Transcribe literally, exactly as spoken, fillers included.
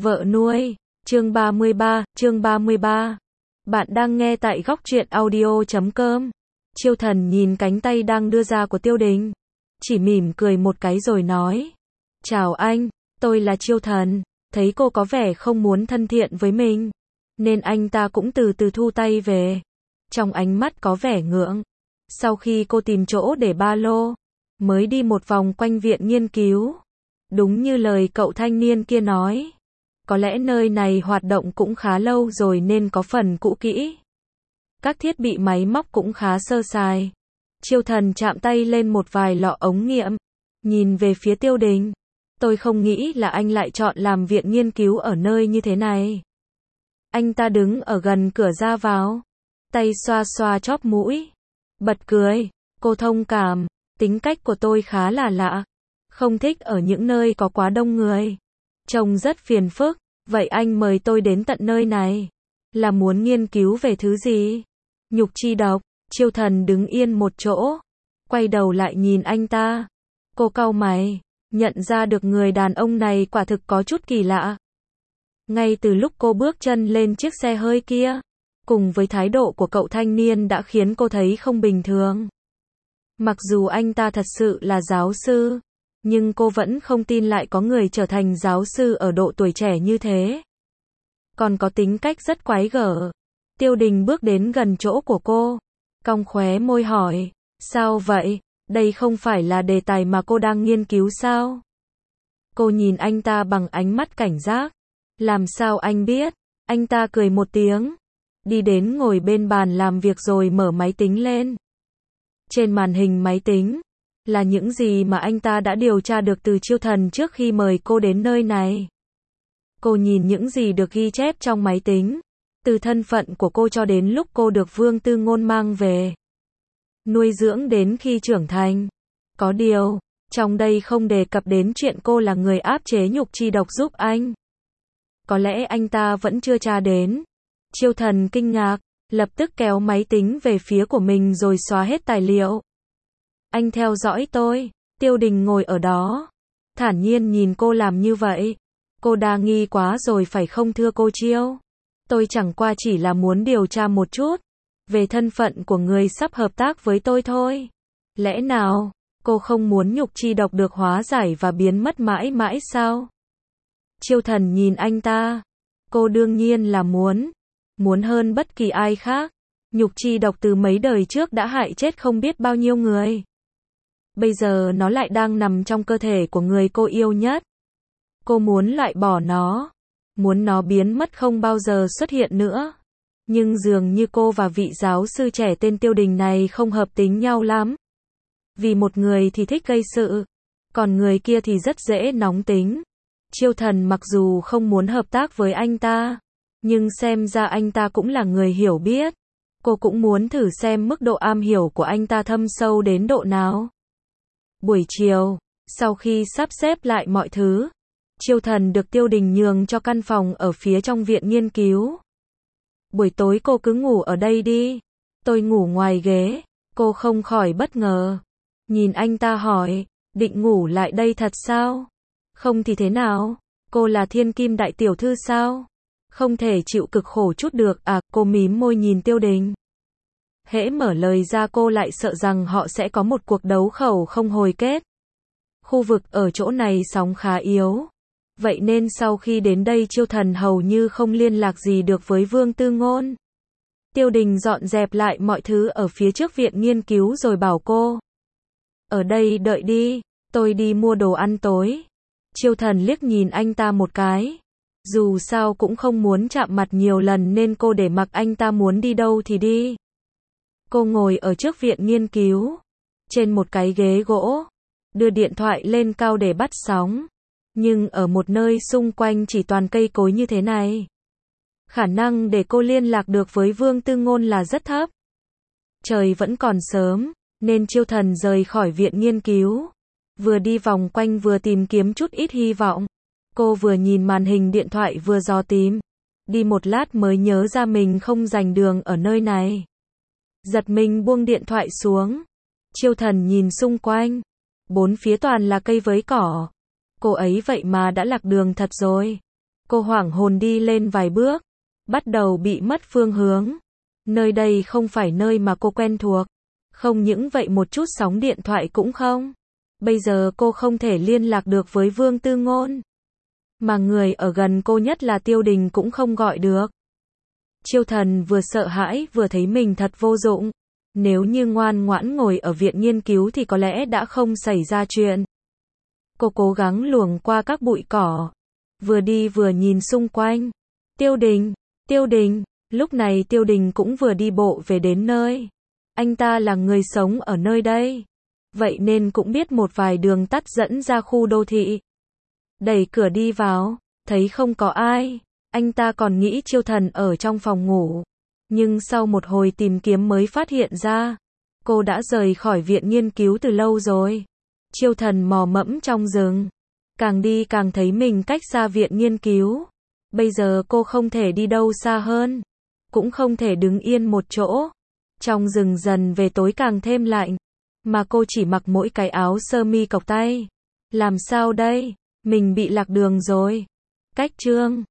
Vợ nuôi, chương ba mươi ba, chương ba mươi ba. Bạn đang nghe tại góc truyện audio chấm com. Chiêu Thần nhìn cánh tay đang đưa ra của Tiêu Đình, chỉ mỉm cười một cái rồi nói: "Chào anh, tôi là Chiêu Thần." Thấy cô có vẻ không muốn thân thiện với mình, nên anh ta cũng từ từ thu tay về. Trong ánh mắt có vẻ ngượng. Sau khi cô tìm chỗ để ba lô, mới đi một vòng quanh viện nghiên cứu. Đúng như lời cậu thanh niên kia nói, có lẽ nơi này hoạt động cũng khá lâu rồi nên có phần cũ kỹ. Các thiết bị máy móc cũng khá sơ sài. Chiêu Thần chạm tay lên một vài lọ ống nghiệm, nhìn về phía Tiêu Đình. Tôi không nghĩ là anh lại chọn làm viện nghiên cứu ở nơi như thế này. Anh ta đứng ở gần cửa ra vào, tay xoa xoa chóp mũi, bật cười. Cô thông cảm, tính cách của tôi khá là lạ, không thích ở những nơi có quá đông người, trông rất phiền phức. Vậy anh mời tôi đến tận nơi này, là muốn nghiên cứu về thứ gì? Nhục chi độc. Chiêu Thần đứng yên một chỗ, quay đầu lại nhìn anh ta. Cô cau mày, nhận ra được người đàn ông này quả thực có chút kỳ lạ. Ngay từ lúc cô bước chân lên chiếc xe hơi kia, cùng với thái độ của cậu thanh niên đã khiến cô thấy không bình thường. Mặc dù anh ta thật sự là giáo sư, nhưng cô vẫn không tin lại có người trở thành giáo sư ở độ tuổi trẻ như thế. Còn có tính cách rất quái gở. Tiêu Đình bước đến gần chỗ của cô, cong khóe môi hỏi: "Sao vậy? Đây không phải là đề tài mà cô đang nghiên cứu sao?" Cô nhìn anh ta bằng ánh mắt cảnh giác. "Làm sao anh biết?" Anh ta cười một tiếng, đi đến ngồi bên bàn làm việc rồi mở máy tính lên. Trên màn hình máy tính là những gì mà anh ta đã điều tra được từ Chiêu Thần trước khi mời cô đến nơi này. Cô nhìn những gì được ghi chép trong máy tính, từ thân phận của cô cho đến lúc cô được Vương Tư Ngôn mang về, nuôi dưỡng đến khi trưởng thành. Có điều, trong đây không đề cập đến chuyện cô là người áp chế nhục chi độc giúp anh. Có lẽ anh ta vẫn chưa tra đến. Chiêu Thần kinh ngạc, lập tức kéo máy tính về phía của mình rồi xóa hết tài liệu. "Anh theo dõi tôi." Tiêu Đình ngồi ở đó, thản nhiên nhìn cô làm như vậy. "Cô đa nghi quá rồi phải không thưa cô Chiêu? Tôi chẳng qua chỉ là muốn điều tra một chút về thân phận của người sắp hợp tác với tôi thôi. Lẽ nào cô không muốn nhục chi độc được hóa giải và biến mất mãi mãi sao?" Chiêu Thần nhìn anh ta. Cô đương nhiên là muốn. Muốn hơn bất kỳ ai khác. Nhục chi độc từ mấy đời trước đã hại chết không biết bao nhiêu người. Bây giờ nó lại đang nằm trong cơ thể của người cô yêu nhất. Cô muốn loại bỏ nó, muốn nó biến mất không bao giờ xuất hiện nữa. Nhưng dường như cô và vị giáo sư trẻ tên Tiêu Đình này không hợp tính nhau lắm. Vì một người thì thích gây sự, còn người kia thì rất dễ nóng tính. Chiêu Thần mặc dù không muốn hợp tác với anh ta, nhưng xem ra anh ta cũng là người hiểu biết. Cô cũng muốn thử xem mức độ am hiểu của anh ta thâm sâu đến độ nào. Buổi chiều, sau khi sắp xếp lại mọi thứ, Chiêu Thần được Tiêu Đình nhường cho căn phòng ở phía trong viện nghiên cứu. "Buổi tối cô cứ ngủ ở đây đi, tôi ngủ ngoài ghế." Cô không khỏi bất ngờ, nhìn anh ta hỏi: "Định ngủ lại đây thật sao? Không thì thế nào? Cô là thiên kim đại tiểu thư sao? Không thể chịu cực khổ chút được à?" Cô mím môi nhìn Tiêu Đình. Hễ mở lời ra cô lại sợ rằng họ sẽ có một cuộc đấu khẩu không hồi kết. Khu vực ở chỗ này sóng khá yếu, vậy nên sau khi đến đây Chiêu Thần hầu như không liên lạc gì được với Vương Tư Ngôn. Tiêu Đình dọn dẹp lại mọi thứ ở phía trước viện nghiên cứu rồi bảo cô: "Ở đây đợi đi, tôi đi mua đồ ăn tối." Chiêu Thần liếc nhìn anh ta một cái. Dù sao cũng không muốn chạm mặt nhiều lần nên cô để mặc anh ta muốn đi đâu thì đi. Cô ngồi ở trước viện nghiên cứu, trên một cái ghế gỗ, đưa điện thoại lên cao để bắt sóng. Nhưng ở một nơi xung quanh chỉ toàn cây cối như thế này, khả năng để cô liên lạc được với Vương Tư Ngôn là rất thấp. Trời vẫn còn sớm, nên Chiêu Thần rời khỏi viện nghiên cứu. Vừa đi vòng quanh vừa tìm kiếm chút ít hy vọng. Cô vừa nhìn màn hình điện thoại vừa dò tìm. Đi một lát mới nhớ ra mình không rành đường ở nơi này. Giật mình buông điện thoại xuống. Chiêu Thần nhìn xung quanh. Bốn phía toàn là cây với cỏ. Cô ấy vậy mà đã lạc đường thật rồi. Cô hoảng hồn đi lên vài bước, bắt đầu bị mất phương hướng. Nơi đây không phải nơi mà cô quen thuộc. Không những vậy một chút sóng điện thoại cũng không. Bây giờ cô không thể liên lạc được với Vương Tư Ngôn. Mà người ở gần cô nhất là Tiêu Đình cũng không gọi được. Chiêu Thần vừa sợ hãi vừa thấy mình thật vô dụng. Nếu như ngoan ngoãn ngồi ở viện nghiên cứu thì có lẽ đã không xảy ra chuyện. Cô cố gắng luồng qua các bụi cỏ. Vừa đi vừa nhìn xung quanh. Tiêu Đình, Tiêu Đình, lúc này Tiêu Đình cũng vừa đi bộ về đến nơi. Anh ta là người sống ở nơi đây. Vậy nên cũng biết một vài đường tắt dẫn ra khu đô thị. Đẩy cửa đi vào, thấy không có ai. Anh ta còn nghĩ Chiêu Thần ở trong phòng ngủ. Nhưng sau một hồi tìm kiếm mới phát hiện ra. Cô đã rời khỏi viện nghiên cứu từ lâu rồi. Chiêu Thần mò mẫm trong rừng. Càng đi càng thấy mình cách xa viện nghiên cứu. Bây giờ cô không thể đi đâu xa hơn. Cũng không thể đứng yên một chỗ. Trong rừng dần về tối càng thêm lạnh. Mà cô chỉ mặc mỗi cái áo sơ mi cộc tay. Làm sao đây? Mình bị lạc đường rồi. Cách chương